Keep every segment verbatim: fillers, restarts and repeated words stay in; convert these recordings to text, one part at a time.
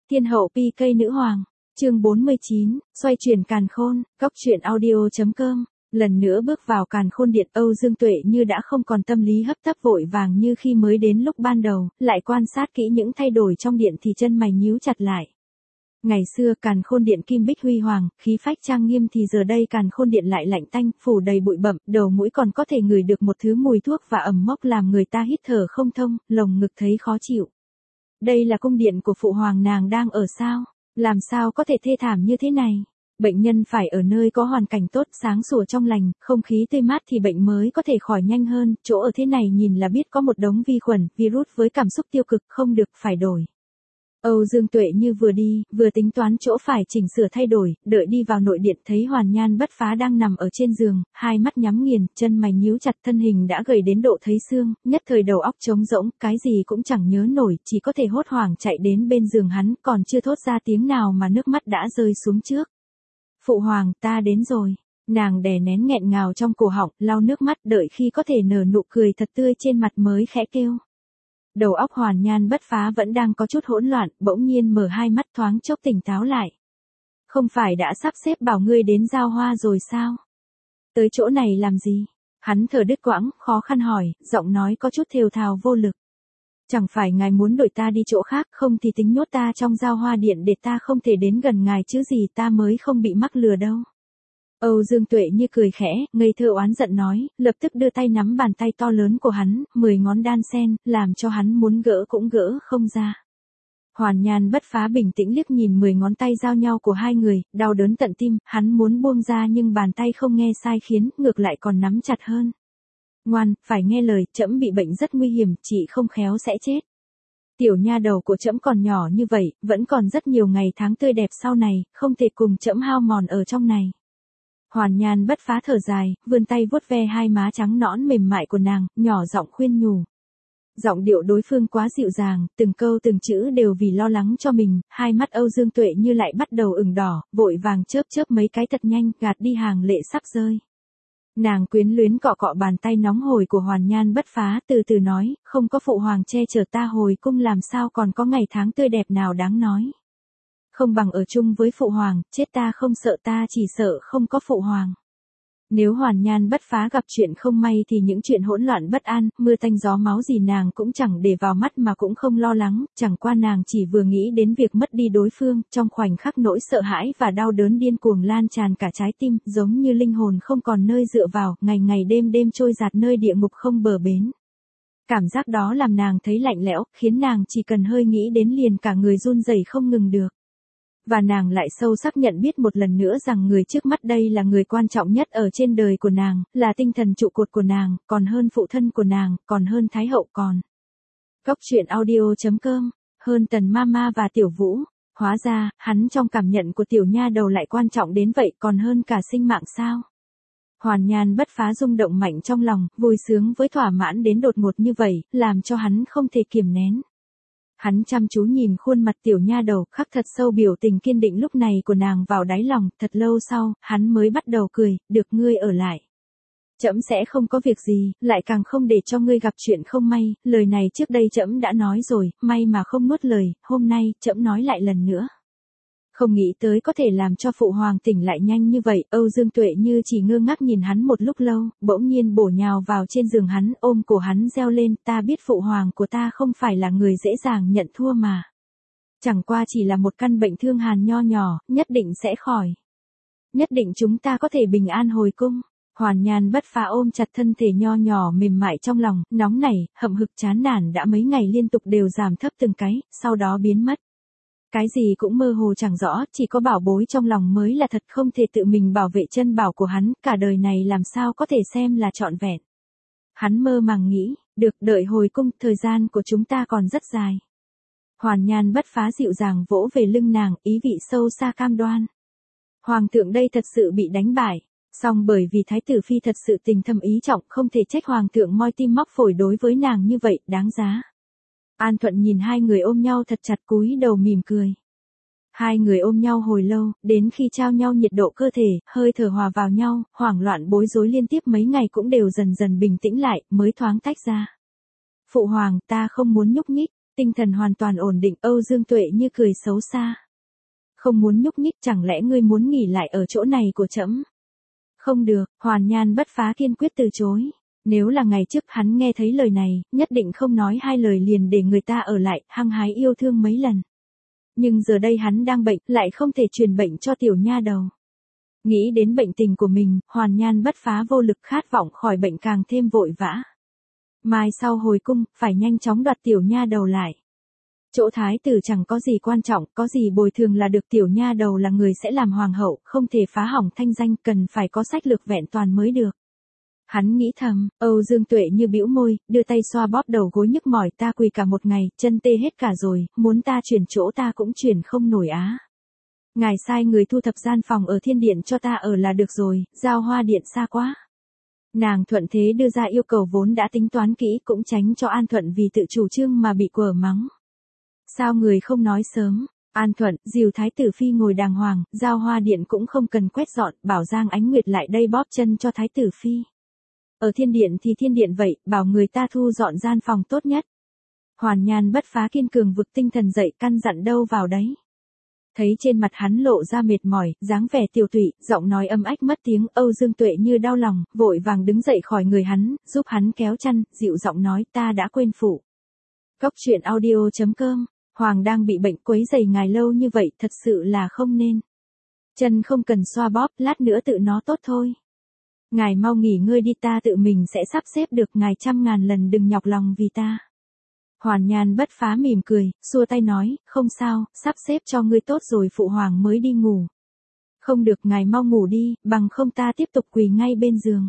Thiên hậu pi cây nữ hoàng, chương bốn mươi chín, xoay chuyển càn khôn, góc truyện audio.com. Lần nữa bước vào càn khôn điện, Âu Dương Tuệ như đã không còn tâm lý hấp tấp vội vàng như khi mới đến lúc ban đầu, lại quan sát kỹ những thay đổi trong điện thì chân mày nhíu chặt lại. Ngày xưa càn khôn điện kim bích huy hoàng, khí phách trang nghiêm thì giờ đây càn khôn điện lại lạnh tanh, phủ đầy bụi bặm, đầu mũi còn có thể ngửi được một thứ mùi thuốc và ẩm mốc làm người ta hít thở không thông, lồng ngực thấy khó chịu. Đây là cung điện của phụ hoàng nàng đang ở sao? Làm sao có thể thê thảm như thế này? Bệnh nhân phải ở nơi có hoàn cảnh tốt, sáng sủa trong lành, không khí tươi mát thì bệnh mới có thể khỏi nhanh hơn, chỗ ở thế này nhìn là biết có một đống vi khuẩn, virus với cảm xúc tiêu cực, không được, phải đổi. Âu Dương Tuệ như vừa đi, vừa tính toán chỗ phải chỉnh sửa thay đổi, đợi đi vào nội điện thấy Hoàn Nhan Bất Phá đang nằm ở trên giường, hai mắt nhắm nghiền, chân mày nhíu chặt, thân hình đã gầy đến độ thấy xương, nhất thời đầu óc trống rỗng, cái gì cũng chẳng nhớ nổi, chỉ có thể hốt hoảng chạy đến bên giường hắn, còn chưa thốt ra tiếng nào mà nước mắt đã rơi xuống trước. Phụ hoàng, ta đến rồi. Nàng đè nén nghẹn ngào trong cổ họng, lau nước mắt, đợi khi có thể nở nụ cười thật tươi trên mặt mới khẽ kêu. Đầu óc Hoàn Nhan Bất Phá vẫn đang có chút hỗn loạn, bỗng nhiên mở hai mắt thoáng chốc tỉnh táo lại. Không phải đã sắp xếp bảo ngươi đến giao hoa rồi sao? Tới chỗ này làm gì? Hắn thở đứt quãng, khó khăn hỏi, giọng nói có chút thều thào vô lực. Chẳng phải ngài muốn đổi ta đi chỗ khác, không thì tính nhốt ta trong giao hoa điện để ta không thể đến gần ngài chứ gì, ta mới không bị mắc lừa đâu. Âu Dương Tuệ như cười khẽ, ngây thơ oán giận nói, lập tức đưa tay nắm bàn tay to lớn của hắn, mười ngón đan sen, làm cho hắn muốn gỡ cũng gỡ không ra. Hoàn Nhan Bất Phá bình tĩnh liếc nhìn mười ngón tay giao nhau của hai người, đau đớn tận tim, hắn muốn buông ra nhưng bàn tay không nghe sai khiến, ngược lại còn nắm chặt hơn. Ngoan, phải nghe lời, trẫm bị bệnh rất nguy hiểm, chị không khéo sẽ chết. Tiểu nha đầu của trẫm còn nhỏ như vậy, vẫn còn rất nhiều ngày tháng tươi đẹp sau này, không thể cùng trẫm hao mòn ở trong này. Hoàn Nhan Bất Phá thở dài, vươn tay vuốt ve hai má trắng nõn mềm mại của nàng, nhỏ giọng khuyên nhủ. Giọng điệu đối phương quá dịu dàng, từng câu từng chữ đều vì lo lắng cho mình, hai mắt Âu Dương Tuệ như lại bắt đầu ửng đỏ, vội vàng chớp chớp mấy cái thật nhanh, gạt đi hàng lệ sắp rơi. Nàng quyến luyến cọ cọ bàn tay nóng hổi của Hoàn Nhan Bất Phá, từ từ nói, không có phụ hoàng che chở ta hồi cung làm sao còn có ngày tháng tươi đẹp nào đáng nói. Không bằng ở chung với phụ hoàng, chết ta không sợ, ta chỉ sợ không có phụ hoàng. Nếu Hoàn Nhan Bất Phá gặp chuyện không may thì những chuyện hỗn loạn bất an, mưa tanh gió máu gì nàng cũng chẳng để vào mắt mà cũng không lo lắng, chẳng qua nàng chỉ vừa nghĩ đến việc mất đi đối phương, trong khoảnh khắc nỗi sợ hãi và đau đớn điên cuồng lan tràn cả trái tim, giống như linh hồn không còn nơi dựa vào, ngày ngày đêm đêm trôi dạt nơi địa ngục không bờ bến. Cảm giác đó làm nàng thấy lạnh lẽo, khiến nàng chỉ cần hơi nghĩ đến liền cả người run rẩy không ngừng được. Và nàng lại sâu sắc nhận biết một lần nữa rằng người trước mắt đây là người quan trọng nhất ở trên đời của nàng, là tinh thần trụ cột của nàng, còn hơn phụ thân của nàng, còn hơn Thái hậu, còn. Góc truyện audio.com, hơn Tần Mama và Tiểu Vũ. Hóa ra, hắn trong cảm nhận của tiểu nha đầu lại quan trọng đến vậy, còn hơn cả sinh mạng sao? Hoàn Nhan Bất Phá rung động mạnh trong lòng, vui sướng với thỏa mãn đến đột ngột như vậy, làm cho hắn không thể kiềm nén. Hắn chăm chú nhìn khuôn mặt tiểu nha đầu, khắc thật sâu biểu tình kiên định lúc này của nàng vào đáy lòng, thật lâu sau, hắn mới bắt đầu cười, được ngươi ở lại. Trẫm sẽ không có việc gì, lại càng không để cho ngươi gặp chuyện không may, lời này trước đây trẫm đã nói rồi, may mà không nuốt lời, hôm nay, trẫm nói lại lần nữa. Không nghĩ tới có thể làm cho phụ hoàng tỉnh lại nhanh như vậy, Âu Dương Tuệ như chỉ ngơ ngác nhìn hắn một lúc lâu, bỗng nhiên bổ nhào vào trên giường hắn, ôm cổ hắn reo lên, ta biết phụ hoàng của ta không phải là người dễ dàng nhận thua mà. Chẳng qua chỉ là một căn bệnh thương hàn nho nhỏ, nhất định sẽ khỏi. Nhất định chúng ta có thể bình an hồi cung. Hoàn Nhan Bất Phá ôm chặt thân thể nho nhỏ mềm mại trong lòng, nóng nảy, hậm hực chán nản đã mấy ngày liên tục đều giảm thấp từng cái, sau đó biến mất. Cái gì cũng mơ hồ chẳng rõ, chỉ có bảo bối trong lòng mới là thật, không thể tự mình bảo vệ chân bảo của hắn, cả đời này làm sao có thể xem là trọn vẹn. Hắn mơ màng nghĩ, được, đợi hồi cung, thời gian của chúng ta còn rất dài. Hoàn Nhan Bất Phá dịu dàng vỗ về lưng nàng, ý vị sâu xa cam đoan. Hoàng thượng đây thật sự bị đánh bại, song bởi vì thái tử phi thật sự tình thâm ý trọng, không thể trách hoàng thượng moi tim móc phổi đối với nàng như vậy, đáng giá. An Thuận nhìn hai người ôm nhau thật chặt, cúi đầu mỉm cười. Hai người ôm nhau hồi lâu, đến khi trao nhau nhiệt độ cơ thể, hơi thở hòa vào nhau, hoảng loạn bối rối liên tiếp mấy ngày cũng đều dần dần bình tĩnh lại, mới thoáng tách ra. Phụ hoàng, ta không muốn nhúc nhích. Tinh thần hoàn toàn ổn định, Âu Dương Tuệ như cười xấu xa. Không muốn nhúc nhích, chẳng lẽ ngươi muốn nghỉ lại ở chỗ này của trẫm? Không được, Hoàn Nhan Bất Phá kiên quyết từ chối. Nếu là ngày trước hắn nghe thấy lời này, nhất định không nói hai lời liền để người ta ở lại, hăng hái yêu thương mấy lần. Nhưng giờ đây hắn đang bệnh, lại không thể truyền bệnh cho tiểu nha đầu. Nghĩ đến bệnh tình của mình, Hoàn Nhan Bất Phá vô lực khát vọng khỏi bệnh càng thêm vội vã. Mai sau hồi cung, phải nhanh chóng đoạt tiểu nha đầu lại. Chỗ thái tử chẳng có gì quan trọng, có gì bồi thường là được, tiểu nha đầu là người sẽ làm hoàng hậu, không thể phá hỏng thanh danh, cần phải có sách lược vẹn toàn mới được. Hắn nghĩ thầm, Âu Dương Tuệ như bĩu môi, đưa tay xoa bóp đầu gối nhức mỏi, ta quỳ cả một ngày, chân tê hết cả rồi, muốn ta chuyển chỗ ta cũng chuyển không nổi á. Ngài sai người thu thập gian phòng ở thiên điện cho ta ở là được rồi, giao hoa điện xa quá. Nàng thuận thế đưa ra yêu cầu vốn đã tính toán kỹ, cũng tránh cho An Thuận vì tự chủ trương mà bị quở mắng. Sao người không nói sớm? An Thuận, dìu thái tử phi ngồi đàng hoàng, giao hoa điện cũng không cần quét dọn, bảo Giang Ánh Nguyệt lại đây bóp chân cho thái tử phi. Ở thiên điện thì thiên điện vậy, bảo người ta thu dọn gian phòng tốt nhất. Hoàn Nhan Bất Phá kiên cường vực tinh thần dậy, căn dặn đâu vào đấy. Thấy trên mặt hắn lộ ra mệt mỏi, dáng vẻ tiều tụy, giọng nói âm ách mất tiếng, Âu Dương Tuệ như đau lòng, vội vàng đứng dậy khỏi người hắn, giúp hắn kéo chăn, dịu giọng nói, ta đã quên phụ. Cốc truyện audio chấm com, Hoàng đang bị bệnh, quấy rầy ngài lâu như vậy, thật sự là không nên. Chân không cần xoa bóp, lát nữa tự nó tốt thôi. Ngài mau nghỉ ngơi đi, ta tự mình sẽ sắp xếp được, ngài trăm ngàn lần đừng nhọc lòng vì ta. Hoàn Nhan Bất Phá mỉm cười, xua tay nói, không sao, sắp xếp cho ngươi tốt rồi, phụ hoàng mới đi ngủ. Không được, ngài mau ngủ đi, bằng không ta tiếp tục quỳ ngay bên giường.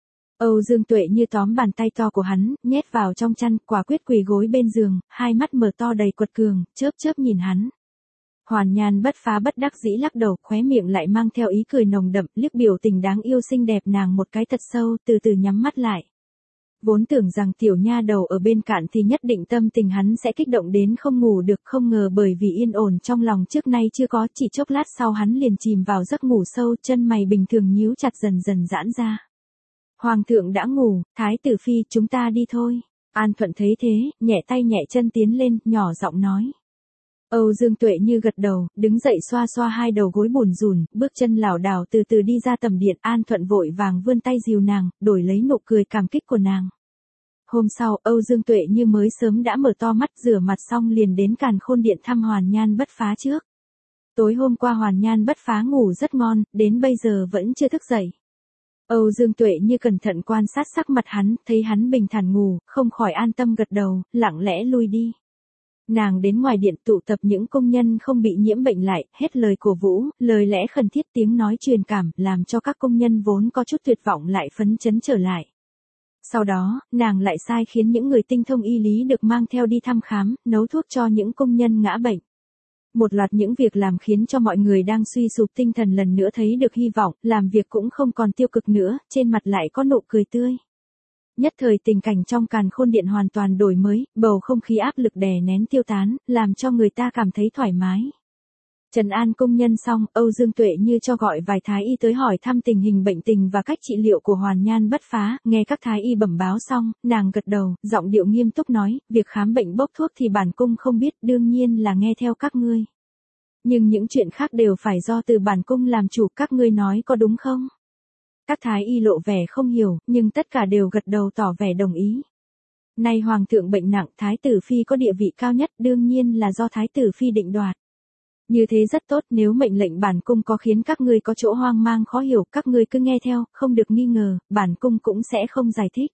Âu Dương Tuệ như tóm bàn tay to của hắn, nhét vào trong chăn, quả quyết quỳ gối bên giường, hai mắt mở to đầy quật cường, chớp chớp nhìn hắn. Hoàn Nhan Bất Phá bất đắc dĩ lắc đầu, khóe miệng lại mang theo ý cười nồng đậm, liếc biểu tình đáng yêu xinh đẹp nàng một cái thật sâu, từ từ nhắm mắt lại. Vốn tưởng rằng tiểu nha đầu ở bên cạnh thì nhất định tâm tình hắn sẽ kích động đến không ngủ được, không ngờ bởi vì yên ổn trong lòng trước nay chưa có, chỉ chốc lát sau hắn liền chìm vào giấc ngủ sâu, chân mày bình thường nhíu chặt dần dần giãn ra. Hoàng thượng đã ngủ, thái tử phi, chúng ta đi thôi. An Thuận thấy thế, nhẹ tay nhẹ chân tiến lên, nhỏ giọng nói. Âu Dương Tuệ như gật đầu, đứng dậy xoa xoa hai đầu gối bùn rùn, bước chân lảo đảo từ từ đi ra tầm điện. An Thuận vội vàng vươn tay dìu nàng, đổi lấy nụ cười cảm kích của nàng. Hôm sau, Âu Dương Tuệ như mới sớm đã mở to mắt, rửa mặt xong liền đến Càn Khôn Điện thăm Hoàn Nhan Bất Phá trước. Tối hôm qua Hoàn Nhan Bất Phá ngủ rất ngon, đến bây giờ vẫn chưa thức dậy. Âu Dương Tuệ như cẩn thận quan sát sắc mặt hắn, thấy hắn bình thản ngủ, không khỏi an tâm gật đầu, lặng lẽ lui đi. Nàng đến ngoài điện tụ tập những công nhân không bị nhiễm bệnh lại, hết lời cổ vũ, lời lẽ khẩn thiết, tiếng nói truyền cảm, làm cho các công nhân vốn có chút tuyệt vọng lại phấn chấn trở lại. Sau đó, nàng lại sai khiến những người tinh thông y lý được mang theo đi thăm khám, nấu thuốc cho những công nhân ngã bệnh. Một loạt những việc làm khiến cho mọi người đang suy sụp tinh thần lần nữa thấy được hy vọng, làm việc cũng không còn tiêu cực nữa, trên mặt lại có nụ cười tươi. Nhất thời tình cảnh trong Càn Khôn Điện hoàn toàn đổi mới, bầu không khí áp lực đè nén tiêu tán, làm cho người ta cảm thấy thoải mái. Trần an công nhân xong, Âu Dương Tuệ như cho gọi vài thái y tới hỏi thăm tình hình bệnh tình và cách trị liệu của Hoàn Nhan Bất Phá, nghe các thái y bẩm báo xong, nàng gật đầu, giọng điệu nghiêm túc nói, việc khám bệnh bốc thuốc thì bản cung không biết, đương nhiên là nghe theo các ngươi. Nhưng những chuyện khác đều phải do từ bản cung làm chủ, các ngươi nói có đúng không? Các thái y lộ vẻ không hiểu, nhưng tất cả đều gật đầu tỏ vẻ đồng ý. Nay hoàng thượng bệnh nặng, thái tử phi có địa vị cao nhất, đương nhiên là do thái tử phi định đoạt. Như thế rất tốt, nếu mệnh lệnh bản cung có khiến các ngươi có chỗ hoang mang khó hiểu, các ngươi cứ nghe theo, không được nghi ngờ, bản cung cũng sẽ không giải thích.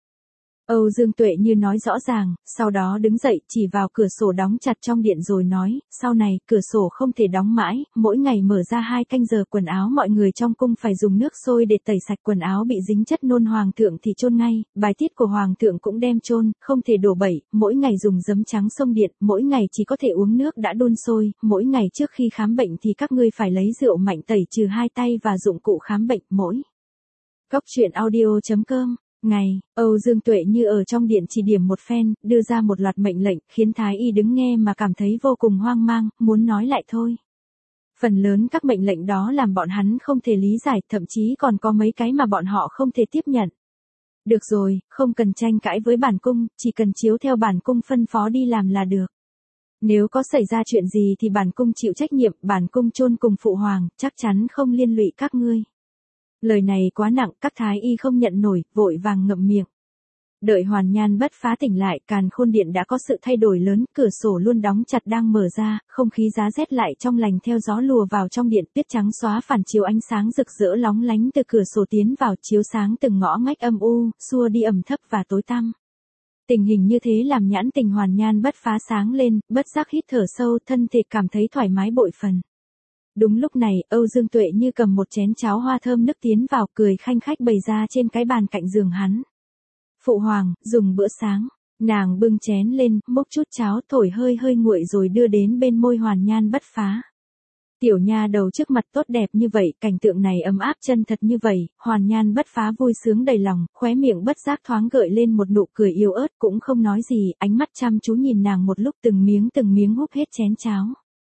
Âu Dương Tuệ như nói rõ ràng, sau đó đứng dậy, chỉ vào cửa sổ đóng chặt trong điện rồi nói, sau này, cửa sổ không thể đóng mãi, mỗi ngày mở ra hai canh giờ, quần áo mọi người trong cung phải dùng nước sôi để tẩy sạch, quần áo bị dính chất nôn hoàng thượng thì chôn ngay, bài tiết của hoàng thượng cũng đem chôn, không thể đổ bẩy, mỗi ngày dùng giấm trắng xông điện, mỗi ngày chỉ có thể uống nước đã đun sôi, mỗi ngày trước khi khám bệnh thì các ngươi phải lấy rượu mạnh tẩy trừ hai tay và dụng cụ khám bệnh, mỗi. Cốc truyện audio chấm com Ngày, Âu Dương Tuệ như ở trong điện chỉ điểm một phen, đưa ra một loạt mệnh lệnh, khiến thái y đứng nghe mà cảm thấy vô cùng hoang mang, muốn nói lại thôi. Phần lớn các mệnh lệnh đó làm bọn hắn không thể lý giải, thậm chí còn có mấy cái mà bọn họ không thể tiếp nhận. Được rồi, không cần tranh cãi với bản cung, chỉ cần chiếu theo bản cung phân phó đi làm là được. Nếu có xảy ra chuyện gì thì bản cung chịu trách nhiệm, bản cung chôn cùng phụ hoàng, chắc chắn không liên lụy các ngươi. Lời này quá nặng, các thái y không nhận nổi, vội vàng ngậm miệng. Đợi Hoàn Nhan Bất Phá tỉnh lại, Càn Khôn Điện đã có sự thay đổi lớn, cửa sổ luôn đóng chặt đang mở ra, không khí giá rét lại trong lành theo gió lùa vào trong điện, tuyết trắng xóa phản chiếu ánh sáng rực rỡ lóng lánh từ cửa sổ tiến vào, chiếu sáng từng ngõ ngách âm u, xua đi ẩm thấp và tối tăm. Tình hình như thế làm nhãn tình Hoàn Nhan Bất Phá sáng lên, bất giác hít thở sâu, thân thể cảm thấy thoải mái bội phần. Đúng lúc này, Âu Dương Tuệ như cầm một chén cháo hoa thơm nức tiến vào, cười khanh khách bày ra trên cái bàn cạnh giường hắn. Phụ hoàng, dùng bữa sáng. Nàng bưng chén lên, múc chút cháo thổi hơi hơi nguội rồi đưa đến bên môi Hoàn Nhan Bất Phá. Tiểu nha đầu trước mặt tốt đẹp như vậy, cảnh tượng này ấm áp chân thật như vậy, Hoàn Nhan Bất Phá vui sướng đầy lòng, khóe miệng bất giác thoáng gợi lên một nụ cười yếu ớt, cũng không nói gì, ánh mắt chăm chú nhìn nàng một lúc, từng miếng từng miếng húp hết chén cháo.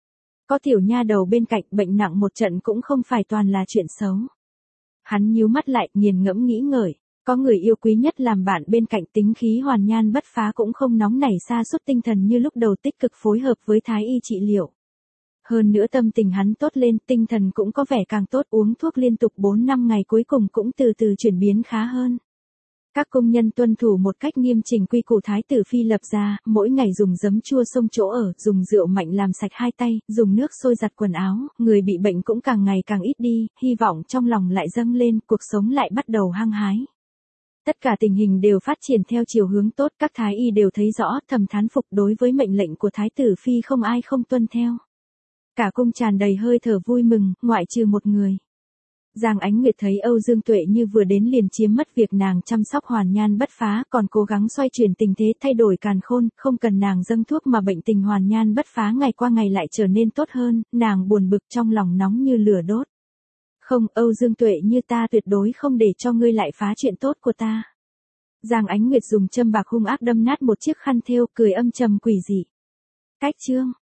Có tiểu nha đầu bên cạnh, bệnh nặng một trận cũng không phải toàn là chuyện xấu. Hắn nhíu mắt lại, nghiền ngẫm nghĩ ngợi. Có người yêu quý nhất làm bạn bên cạnh, tính khí Hoàn Nhan Bất Phá cũng không nóng nảy sa sút tinh thần như lúc đầu, tích cực phối hợp với thái y trị liệu. Hơn nữa tâm tình hắn tốt lên, tinh thần cũng có vẻ càng tốt, uống thuốc liên tục bốn năm ngày cuối cùng cũng từ từ chuyển biến khá hơn. Các công nhân tuân thủ một cách nghiêm chỉnh quy củ thái tử phi lập ra, mỗi ngày dùng giấm chua xông chỗ ở, dùng rượu mạnh làm sạch hai tay, dùng nước sôi giặt quần áo, người bị bệnh cũng càng ngày càng ít đi, hy vọng trong lòng lại dâng lên, cuộc sống lại bắt đầu hăng hái. Tất cả tình hình đều phát triển theo chiều hướng tốt, các thái y đều thấy rõ, thầm thán phục, đối với mệnh lệnh của thái tử phi không ai không tuân theo. Cả cung tràn đầy hơi thở vui mừng, ngoại trừ một người. Giang Ánh Nguyệt thấy Âu Dương Tuệ như vừa đến liền chiếm mất việc nàng chăm sóc Hoàn Nhan Bất Phá, còn cố gắng xoay chuyển tình thế, thay đổi càn khôn, không cần nàng dâng thuốc mà bệnh tình Hoàn Nhan Bất Phá ngày qua ngày lại trở nên tốt hơn, nàng buồn bực trong lòng nóng như lửa đốt. Không, Âu Dương Tuệ như ta tuyệt đối không để cho ngươi lại phá chuyện tốt của ta. Giang Ánh Nguyệt dùng châm bạc hung ác đâm nát một chiếc khăn thêu, cười âm trầm quỷ dị. Cách chương